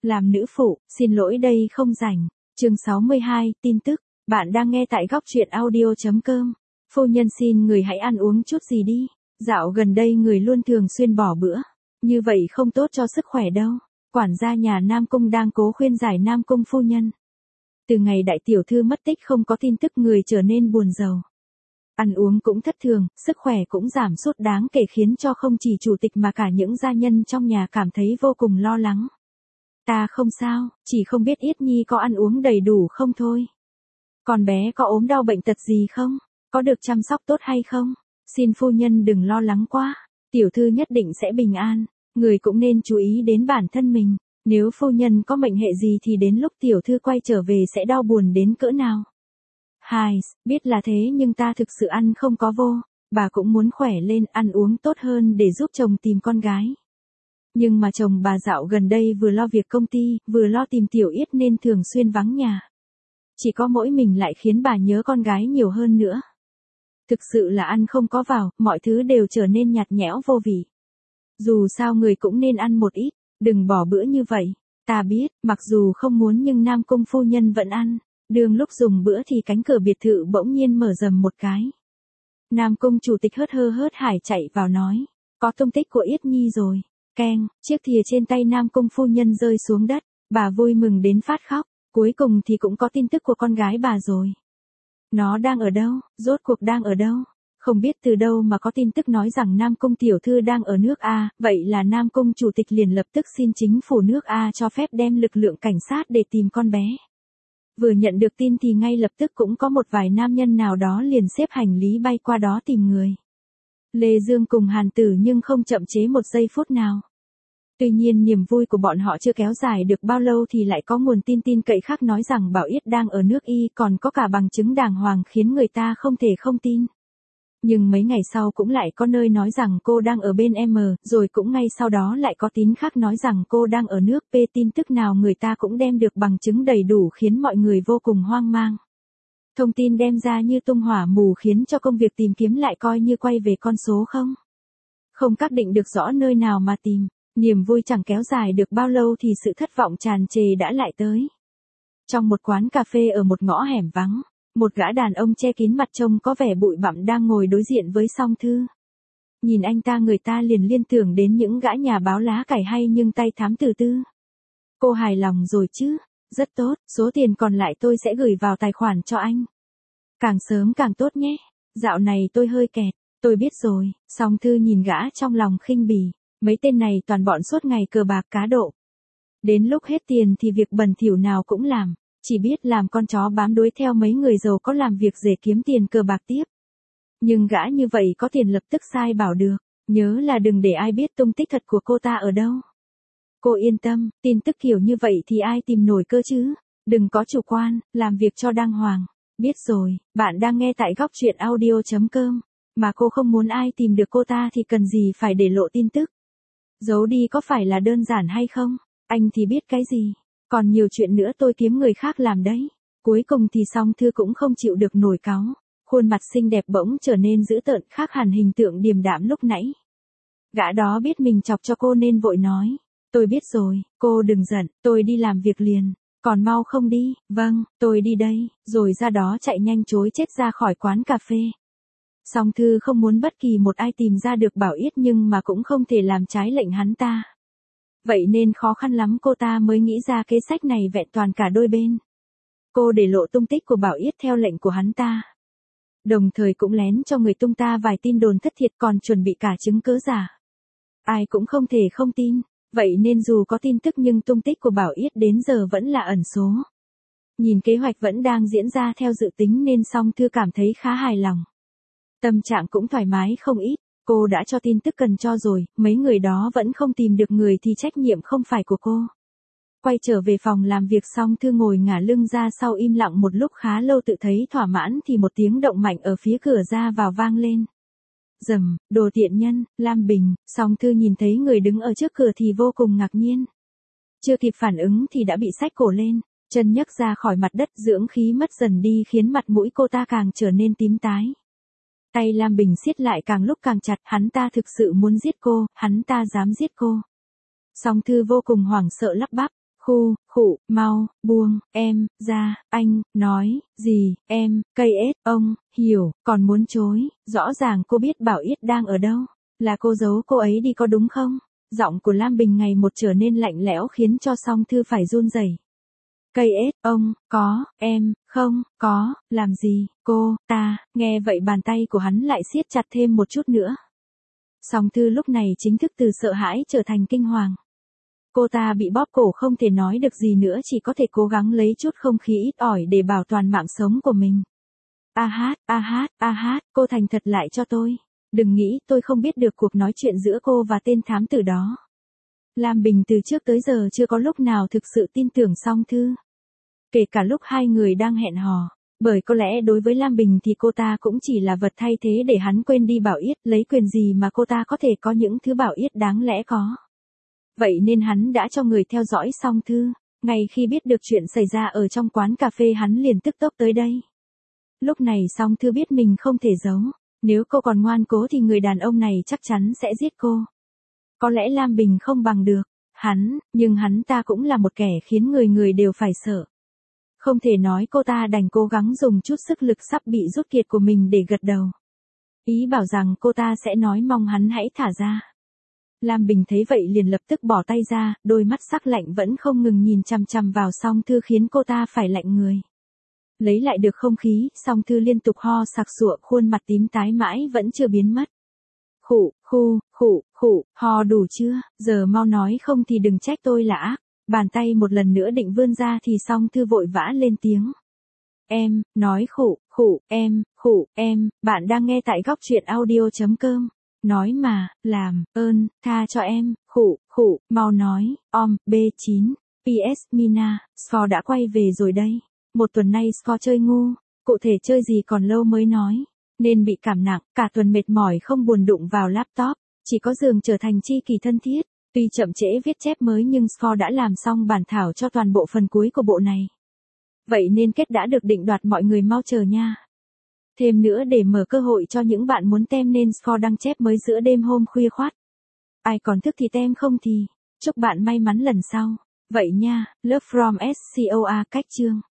Làm nữ phụ, xin lỗi đây không rảnh. Chương 62, tin tức. Bạn đang nghe tại góc truyện audio.com. Phu nhân xin người hãy ăn uống chút gì đi. Dạo gần đây người luôn thường xuyên bỏ bữa. Như vậy không tốt cho sức khỏe đâu. Quản gia nhà Nam Cung đang cố khuyên giải Nam Cung phu nhân. Từ ngày đại tiểu thư mất tích không có tin tức, người trở nên buồn rầu. Ăn uống cũng thất thường, sức khỏe cũng giảm sút đáng kể, khiến cho không chỉ chủ tịch mà cả những gia nhân trong nhà cảm thấy vô cùng lo lắng. Ta không sao, chỉ không biết Yết Nhi có ăn uống đầy đủ không thôi. Con bé có ốm đau bệnh tật gì không? Có được chăm sóc tốt hay không? Xin phu nhân đừng lo lắng quá. Tiểu thư nhất định sẽ bình an. Người cũng nên chú ý đến bản thân mình. Nếu phu nhân có mệnh hệ gì thì đến lúc tiểu thư quay trở về sẽ đau buồn đến cỡ nào. Hai, biết là thế nhưng ta thực sự ăn không có vô. Bà cũng muốn khỏe lên, ăn uống tốt hơn để giúp chồng tìm con gái. Nhưng mà chồng bà dạo gần đây vừa lo việc công ty, vừa lo tìm tiểu Yết nên thường xuyên vắng nhà. Chỉ có mỗi mình lại khiến bà nhớ con gái nhiều hơn nữa. Thực sự là ăn không có vào, mọi thứ đều trở nên nhạt nhẽo vô vị. Dù sao người cũng nên ăn một ít, đừng bỏ bữa như vậy. Ta biết, mặc dù không muốn nhưng Nam Cung phu nhân vẫn ăn. Đường lúc dùng bữa thì cánh cửa biệt thự bỗng nhiên mở rầm một cái. Nam Cung chủ tịch hớt hải chạy vào nói. Có tung tích của Yết Nhi rồi. Keng, chiếc thìa trên tay Nam Cung phu nhân rơi xuống đất. Bà vui mừng đến phát khóc. Cuối cùng thì cũng có tin tức của con gái bà rồi. Nó đang ở đâu, rốt cuộc đang ở đâu? Không biết từ đâu mà có tin tức nói rằng Nam Cung tiểu thư đang ở nước A, vậy là Nam Cung chủ tịch liền lập tức xin chính phủ nước A cho phép đem lực lượng cảnh sát để tìm con bé. Vừa nhận được tin thì ngay lập tức cũng có một vài nam nhân nào đó liền xếp hành lý bay qua đó tìm người. Lê Dương cùng Hàn Tử nhưng không chậm chế một giây phút nào. Tuy nhiên niềm vui của bọn họ chưa kéo dài được bao lâu thì lại có nguồn tin cậy khác nói rằng Bảo Yết đang ở nước Y, còn có cả bằng chứng đàng hoàng khiến người ta không thể không tin. Nhưng mấy ngày sau cũng lại có nơi nói rằng cô đang ở bên M, rồi cũng ngay sau đó lại có tin khác nói rằng cô đang ở nước P. Tin tức nào người ta cũng đem được bằng chứng đầy đủ khiến mọi người vô cùng hoang mang. Thông tin đem ra như tung hỏa mù khiến cho công việc tìm kiếm lại coi như quay về con số không. Không xác định được rõ nơi nào mà tìm. Niềm vui chẳng kéo dài được bao lâu thì sự thất vọng tràn trề đã lại tới. Trong một quán cà phê ở một ngõ hẻm vắng, một gã đàn ông che kín mặt trông có vẻ bụi bặm đang ngồi đối diện với Song Thư. Nhìn anh ta người ta liền liên tưởng đến những gã nhà báo lá cải hay nhưng tay thám tử tư. Cô hài lòng rồi chứ? Rất tốt, số tiền còn lại tôi sẽ gửi vào tài khoản cho anh. Càng sớm càng tốt nhé. Dạo này tôi hơi kẹt. Tôi biết rồi. Song Thư nhìn gã trong lòng khinh bỉ. Mấy tên này toàn bọn suốt ngày cờ bạc cá độ. Đến lúc hết tiền thì việc bẩn thỉu nào cũng làm, chỉ biết làm con chó bám đuôi theo mấy người giàu có làm việc để kiếm tiền cờ bạc tiếp. Nhưng gã như vậy có tiền lập tức sai bảo được, nhớ là đừng để ai biết tung tích thật của cô ta ở đâu. Cô yên tâm, tin tức kiểu như vậy thì ai tìm nổi cơ chứ, đừng có chủ quan, làm việc cho đàng hoàng. Biết rồi, bạn đang nghe tại góc truyện audio.com, mà cô không muốn ai tìm được cô ta thì cần gì phải để lộ tin tức. Giấu đi có phải là đơn giản hay không? Anh thì biết cái gì? Còn nhiều chuyện nữa tôi kiếm người khác làm đấy. Cuối cùng thì Song Thư cũng không chịu được nổi cáu. Khuôn mặt xinh đẹp bỗng trở nên dữ tợn khác hẳn hình tượng điềm đạm lúc nãy. Gã đó biết mình chọc cho cô nên vội nói. Tôi biết rồi, cô đừng giận, tôi đi làm việc liền. Còn mau không đi? Vâng, tôi đi đây. Rồi ra đó chạy nhanh chối chết ra khỏi quán cà phê. Song Thư không muốn bất kỳ một ai tìm ra được Bảo Yết nhưng mà cũng không thể làm trái lệnh hắn ta. Vậy nên khó khăn lắm cô ta mới nghĩ ra kế sách này vẹn toàn cả đôi bên. Cô để lộ tung tích của Bảo Yết theo lệnh của hắn ta. Đồng thời cũng lén cho người tung ta vài tin đồn thất thiệt còn chuẩn bị cả chứng cứ giả. Ai cũng không thể không tin, vậy nên dù có tin tức nhưng tung tích của Bảo Yết đến giờ vẫn là ẩn số. Nhìn kế hoạch vẫn đang diễn ra theo dự tính nên Song Thư cảm thấy khá hài lòng. Tâm trạng cũng thoải mái không ít, cô đã cho tin tức cần cho rồi, mấy người đó vẫn không tìm được người thì trách nhiệm không phải của cô. Quay trở về phòng làm việc xong Thư ngồi ngả lưng ra sau im lặng một lúc khá lâu tự thấy thỏa mãn thì một tiếng động mạnh ở phía cửa ra vào vang lên. Rầm, đồ tiện nhân, Lam Bình, Song Thư nhìn thấy người đứng ở trước cửa thì vô cùng ngạc nhiên. Chưa kịp phản ứng thì đã bị xách cổ lên, chân nhấc ra khỏi mặt đất dưỡng khí mất dần đi khiến mặt mũi cô ta càng trở nên tím tái. Tay Lam Bình siết lại càng lúc càng chặt, hắn ta thực sự muốn giết cô, hắn ta dám giết cô. Song Thư vô cùng hoảng sợ lắp bắp, khụ, mau, buông, em, ra, anh, nói, gì, em, cây ết, ông, hiểu, còn muốn chối, rõ ràng cô biết Bảo Yết đang ở đâu, là cô giấu cô ấy đi có đúng không? Giọng của Lam Bình ngày một trở nên lạnh lẽo khiến cho Song Thư phải run rẩy. Cây ết, ông, có, em, không, có, làm gì, cô, ta, nghe vậy bàn tay của hắn lại siết chặt thêm một chút nữa. Song Thư lúc này chính thức từ sợ hãi trở thành kinh hoàng. Cô ta bị bóp cổ không thể nói được gì nữa, chỉ có thể cố gắng lấy chút không khí ít ỏi để bảo toàn mạng sống của mình. Cô thành thật lại cho tôi. Đừng nghĩ tôi không biết được cuộc nói chuyện giữa cô và tên thám tử đó. Lam Bình từ trước tới giờ chưa có lúc nào thực sự tin tưởng Song Thư. Kể cả lúc hai người đang hẹn hò. Bởi có lẽ đối với Lam Bình thì cô ta cũng chỉ là vật thay thế để hắn quên đi Bảo Yết, lấy quyền gì mà cô ta có thể có những thứ Bảo Yết đáng lẽ có. Vậy nên hắn đã cho người theo dõi Song Thư. Ngay khi biết được chuyện xảy ra ở trong quán cà phê hắn liền tức tốc tới đây. Lúc này Song Thư biết mình không thể giấu. Nếu cô còn ngoan cố thì người đàn ông này chắc chắn sẽ giết cô. Có lẽ Lam Bình không bằng được hắn, nhưng hắn ta cũng là một kẻ khiến người người đều phải sợ. Không thể nói cô ta đành cố gắng dùng chút sức lực sắp bị rút kiệt của mình để gật đầu. Ý bảo rằng cô ta sẽ nói mong hắn hãy thả ra. Lam Bình thấy vậy liền lập tức bỏ tay ra, đôi mắt sắc lạnh vẫn không ngừng nhìn chằm chằm vào Song Thư khiến cô ta phải lạnh người. Lấy lại được không khí, Song Thư liên tục ho sặc sụa, khuôn mặt tím tái mãi vẫn chưa biến mất. Khụ, ho đủ chưa, giờ mau nói không thì đừng trách tôi là ác. Bàn tay một lần nữa định vươn ra thì Song Thư vội vã lên tiếng. Em, nói em, bạn đang nghe tại góc truyện audio.com. Nói mà, làm, ơn, tha cho em, mau nói, B9, PS Mina, Score đã quay về rồi đây. Một tuần nay Score chơi ngu, cụ thể chơi gì còn lâu mới nói. Nên bị cảm nặng, cả tuần mệt mỏi không buồn đụng vào laptop, chỉ có giường trở thành tri kỷ thân thiết. Tuy chậm trễ viết chép mới nhưng Score đã làm xong bản thảo cho toàn bộ phần cuối của bộ này. Vậy nên kết đã được định đoạt, mọi người mau chờ nha. Thêm nữa để mở cơ hội cho những bạn muốn tem nên Score đăng chép mới giữa đêm hôm khuya khoắt. Ai còn thức thì tem, không thì chúc bạn may mắn lần sau. Vậy nha, Love from SCOA cách chương.